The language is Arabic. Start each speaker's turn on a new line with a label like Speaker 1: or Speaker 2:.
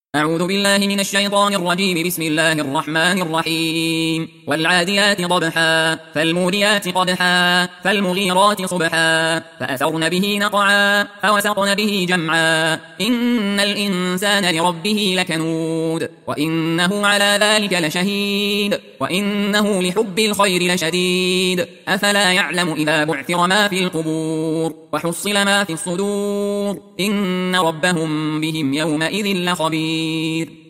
Speaker 1: أعوذ بالله من الشيطان الرجيم. بسم الله الرحمن الرحيم. والعاديات ضبحا فالموريات قدحا فالمغيرات صبحا فأثرن به نقعا فوسطن به جمعا إن الإنسان لربه لكنود وإنه على ذلك لشهيد وإنه لحب الخير لشديد أفلا يعلم إذا بعثر ما في القبور وحصل ما في الصدور إن ربهم بهم يومئذ لخبير.